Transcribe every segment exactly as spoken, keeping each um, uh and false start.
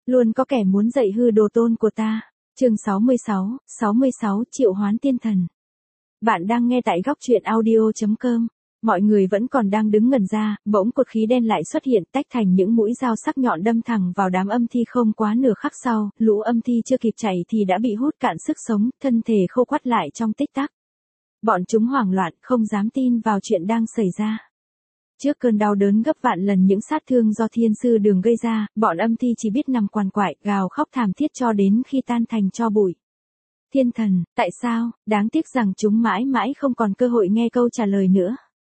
Luôn có kẻ muốn dạy hư đồ tôn của ta. Chương sáu mươi sáu, sáu mươi sáu triệu hoán tiên thần. Bạn đang nghe tại góc truyện audio chấm com. Mọi người vẫn còn đang đứng ngẩn ra, bỗng cột khí đen lại xuất hiện tách thành những mũi dao sắc nhọn đâm thẳng vào đám âm thi. Không quá nửa khắc sau, lũ âm thi chưa kịp chạy thì đã bị hút cạn sức sống, thân thể khô quắt lại trong tích tắc. Bọn chúng hoảng loạn, không dám tin vào chuyện đang xảy ra. Trước cơn đau đớn gấp vạn lần những sát thương do thiên sư đường gây ra, bọn âm thi chỉ biết nằm quằn quại, gào khóc thảm thiết cho đến khi tan thành tro bụi. Thiên thần, tại sao? Đáng tiếc rằng chúng mãi mãi không còn cơ hội nghe câu trả lời nữa.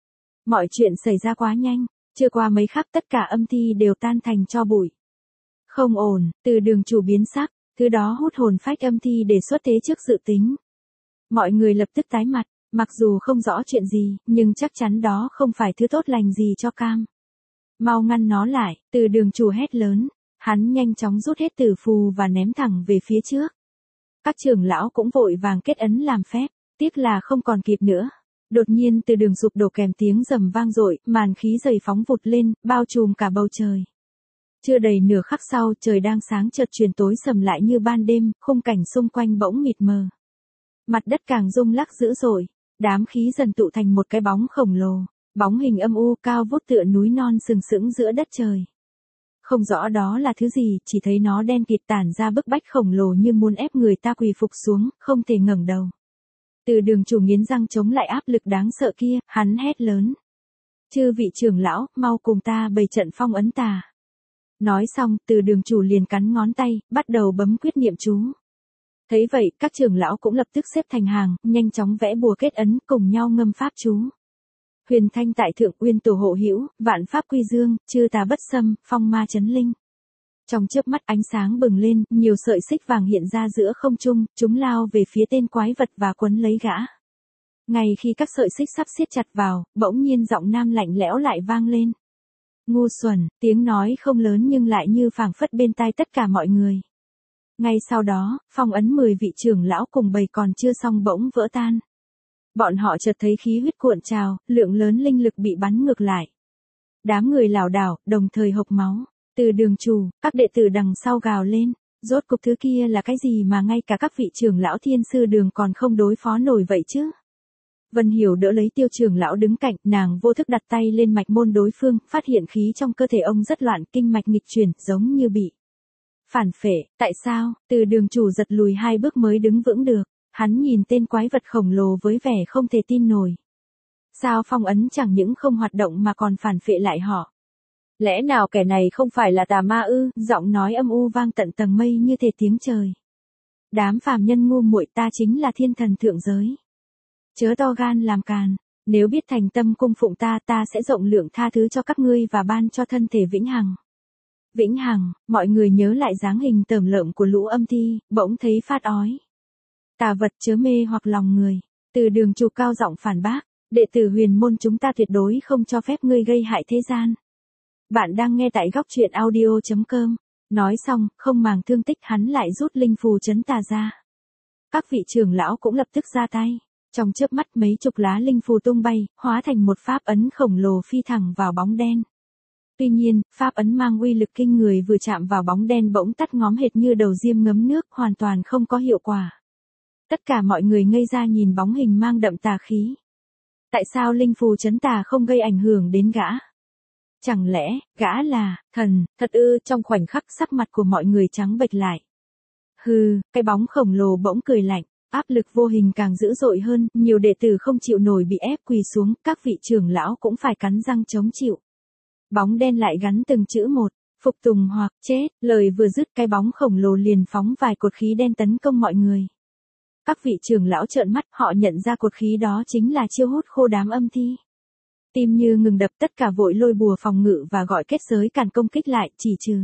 Mọi chuyện xảy ra quá nhanh, chưa qua mấy khắc tất cả âm thi đều tan thành tro bụi. Không ổn, Từ Đường chủ biến sắc, thứ đó hút hồn phách âm thi để xuất thế trước dự tính. Mọi người lập tức tái mặt. Mặc dù không rõ chuyện gì, nhưng chắc chắn đó không phải thứ tốt lành gì cho Cam. Mau ngăn nó lại, Từ Đường chủ hét lớn. Hắn nhanh chóng rút hết tử phù và ném thẳng về phía trước. Các trưởng lão cũng vội vàng kết ấn làm phép, tiếc là không còn kịp nữa. Đột nhiên Từ Đường sụp đổ kèm tiếng rầm vang dội, màn khí dày phóng vụt lên, bao trùm cả bầu trời. Chưa đầy nửa khắc sau, trời đang sáng chợt chuyển tối sầm lại như ban đêm, khung cảnh xung quanh bỗng mịt mờ. Mặt đất càng rung lắc dữ dội. Đám khí dần tụ thành một cái bóng khổng lồ, bóng hình âm u cao vút tựa núi non sừng sững giữa đất trời. Không rõ đó là thứ gì, chỉ thấy nó đen kịt tản ra bức bách khổng lồ như muốn ép người ta quỳ phục xuống, không thể ngẩng đầu. Từ Đường chủ nghiến răng chống lại áp lực đáng sợ kia, hắn hét lớn. Chư vị trưởng lão, mau cùng ta bày trận phong ấn tà. Nói xong, Từ Đường chủ liền cắn ngón tay, bắt đầu bấm quyết niệm chú. Thấy vậy, các trưởng lão cũng lập tức xếp thành hàng, nhanh chóng vẽ bùa kết ấn, cùng nhau ngâm pháp chú. Huyền thanh tại thượng, uyên tổ hộ hữu, vạn pháp quy dương, chư tà bất xâm, phong ma chấn linh. Trong chớp mắt ánh sáng bừng lên, nhiều sợi xích vàng hiện ra giữa không trung, chúng lao về phía tên quái vật và quấn lấy gã. Ngay khi các sợi xích sắp siết chặt vào, bỗng nhiên giọng nam lạnh lẽo lại vang lên. Ngu xuẩn, tiếng nói không lớn nhưng lại như phảng phất bên tai tất cả mọi người. Ngay sau đó, phong ấn mười vị trưởng lão cùng bầy còn chưa xong bỗng vỡ tan. Bọn họ chợt thấy khí huyết cuộn trào, lượng lớn linh lực bị bắn ngược lại. Đám người lảo đảo, đồng thời hộc máu. Từ Đường chủ, các đệ tử đằng sau gào lên. Rốt cục thứ kia là cái gì mà ngay cả các vị trưởng lão thiên sư đường còn không đối phó nổi vậy chứ? Vân Hiểu đỡ lấy Tiêu trưởng lão đứng cạnh, nàng vô thức đặt tay lên mạch môn đối phương, phát hiện khí trong cơ thể ông rất loạn, kinh mạch nghịch chuyển, giống như bị phản phệ. Tại sao? Từ Đường chủ giật lùi hai bước mới đứng vững được. Hắn nhìn tên quái vật khổng lồ với vẻ không thể tin nổi. Sao phong ấn chẳng những không hoạt động mà còn phản phệ lại họ? Lẽ nào kẻ này không phải là tà ma ư? Giọng nói âm u vang tận tầng mây như thể tiếng trời. Đám phàm nhân ngu muội, ta chính là thiên thần thượng giới. Chớ to gan làm càn. Nếu biết thành tâm cung phụng ta, ta sẽ rộng lượng tha thứ cho các ngươi và ban cho thân thể vĩnh hằng. Vĩnh hằng, mọi người nhớ lại dáng hình tởm lợm của lũ âm thi, bỗng thấy phát ói. Tà vật chớ mê hoặc lòng người. Từ Đường chủ cao giọng phản bác, đệ tử huyền môn chúng ta tuyệt đối không cho phép ngươi gây hại thế gian. Bạn đang nghe tại góc truyện audio chấm com. Nói xong, không màng thương tích hắn lại rút linh phù trấn tà ra. Các vị trưởng lão cũng lập tức ra tay. Trong chớp mắt mấy chục lá linh phù tung bay, hóa thành một pháp ấn khổng lồ phi thẳng vào bóng đen. Tuy nhiên, pháp ấn mang uy lực kinh người vừa chạm vào bóng đen bỗng tắt ngóm hệt như đầu diêm ngấm nước, hoàn toàn không có hiệu quả. Tất cả mọi người ngây ra nhìn bóng hình mang đậm tà khí. Tại sao linh phù trấn tà không gây ảnh hưởng đến gã? Chẳng lẽ, gã là thần, thật ư? Trong khoảnh khắc sắc mặt của mọi người trắng bệch lại. Hừ, cái bóng khổng lồ bỗng cười lạnh, áp lực vô hình càng dữ dội hơn, nhiều đệ tử không chịu nổi bị ép quỳ xuống, các vị trưởng lão cũng phải cắn răng chống chịu. Bóng đen lại gắn từng chữ một, phục tùng hoặc chết, lời vừa dứt cái bóng khổng lồ liền phóng vài cột khí đen tấn công mọi người. Các vị trưởng lão trợn mắt, họ nhận ra cột khí đó chính là chiêu hút khô đám âm thi. Tim như ngừng đập, tất cả vội lôi bùa phòng ngự và gọi kết giới cản công kích lại, chỉ trừ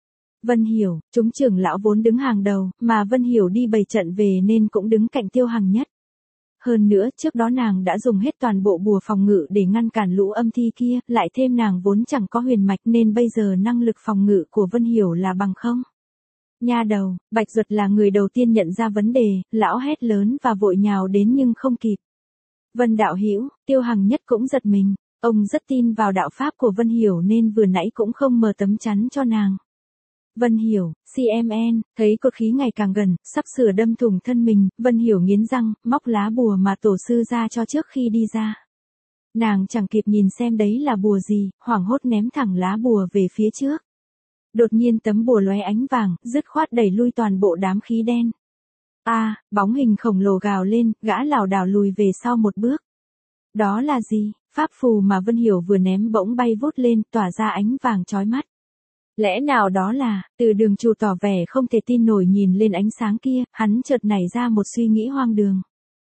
Vân Hiểu. Chúng trưởng lão vốn đứng hàng đầu, mà Vân Hiểu đi bày trận về nên cũng đứng cạnh Tiêu Hằng nhất. Hơn nữa, trước đó nàng đã dùng hết toàn bộ bùa phòng ngự để ngăn cản lũ âm thi kia, lại thêm nàng vốn chẳng có huyền mạch nên bây giờ năng lực phòng ngự của Vân Hiểu là bằng không. Nha đầu, Bạch Duật là người đầu tiên nhận ra vấn đề, lão hét lớn và vội nhào đến nhưng không kịp. Vân đạo hữu, Tiêu Hằng nhất cũng giật mình, ông rất tin vào đạo pháp của Vân Hiểu nên vừa nãy cũng không mở tấm chắn cho nàng. Vân Hiểu, xê em en, thấy cột khí ngày càng gần, sắp sửa đâm thủng thân mình, Vân Hiểu nghiến răng, móc lá bùa mà tổ sư ra cho trước khi đi ra. Nàng chẳng kịp nhìn xem đấy là bùa gì, hoảng hốt ném thẳng lá bùa về phía trước. Đột nhiên tấm bùa lóe ánh vàng, dứt khoát đẩy lui toàn bộ đám khí đen. A, à, bóng hình khổng lồ gào lên, gã lảo đảo lùi về sau một bước. Đó là gì? Pháp phù mà Vân Hiểu vừa ném bỗng bay vút lên, tỏa ra ánh vàng chói mắt. Lẽ nào đó là, Từ Đường Chủ tỏ vẻ không thể tin nổi nhìn lên ánh sáng kia, hắn chợt nảy ra một suy nghĩ hoang đường.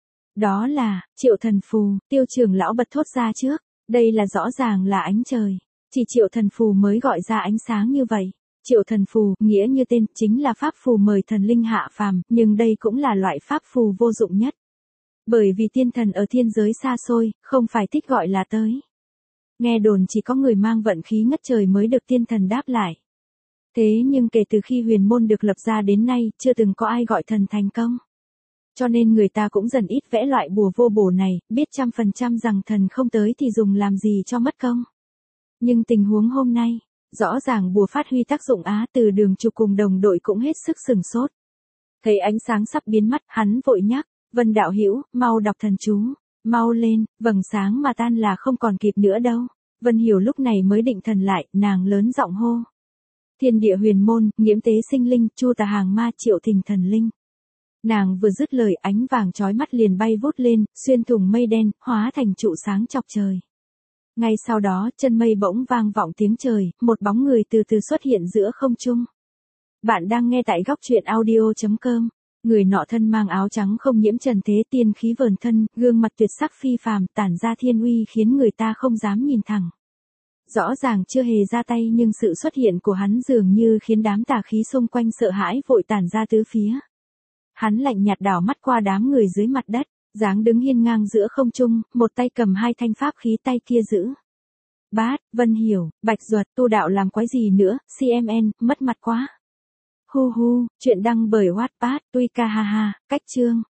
Đó là, Triệu Thần Phù, Tiêu trưởng lão bật thốt ra trước, đây là rõ ràng là ánh trời. Chỉ Triệu Thần Phù mới gọi ra ánh sáng như vậy. Triệu Thần Phù, nghĩa như tên, chính là pháp phù mời thần linh hạ phàm, nhưng đây cũng là loại pháp phù vô dụng nhất. Bởi vì tiên thần ở thiên giới xa xôi, không phải thích gọi là tới. Nghe đồn chỉ có người mang vận khí ngất trời mới được tiên thần đáp lại. Thế nhưng kể từ khi huyền môn được lập ra đến nay, chưa từng có ai gọi thần thành công. Cho nên người ta cũng dần ít vẽ loại bùa vô bổ này, biết trăm phần trăm rằng thần không tới thì dùng làm gì cho mất công. Nhưng tình huống hôm nay, rõ ràng bùa phát huy tác dụng á. Từ Đường Chủ cùng đồng đội cũng hết sức sừng sốt. Thấy ánh sáng sắp biến mất, hắn vội nhắc, Vân đạo hữu, mau đọc thần chú, mau lên, vầng sáng mà tan là không còn kịp nữa đâu. Vân Hiểu lúc này mới định thần lại, nàng lớn giọng hô. Thiên địa huyền môn, nhiễm tế sinh linh, chu tà hàng ma, triệu thình thần linh. Nàng vừa dứt lời, ánh vàng chói mắt liền bay vút lên, xuyên thủng mây đen, hóa thành trụ sáng chọc trời. Ngay sau đó, chân mây bỗng vang vọng tiếng trời, một bóng người từ từ xuất hiện giữa không trung. Bạn đang nghe tại góc truyện audio chấm com. Người nọ thân mang áo trắng không nhiễm trần thế, tiên khí vờn thân, gương mặt tuyệt sắc phi phàm, tản ra thiên uy khiến người ta không dám nhìn thẳng. Rõ ràng chưa hề ra tay nhưng sự xuất hiện của hắn dường như khiến đám tà khí xung quanh sợ hãi vội tản ra tứ phía. Hắn lạnh nhạt đảo mắt qua đám người dưới mặt đất, dáng đứng hiên ngang giữa không trung, một tay cầm hai thanh pháp khí, tay kia giữ. Bát, Vân Hiểu, Bạch Duật, tu đạo làm quái gì nữa, xê em en, mất mặt quá. Hu hu, chuyện đăng bởi Wattpad, Tuika ha ha, cách chương.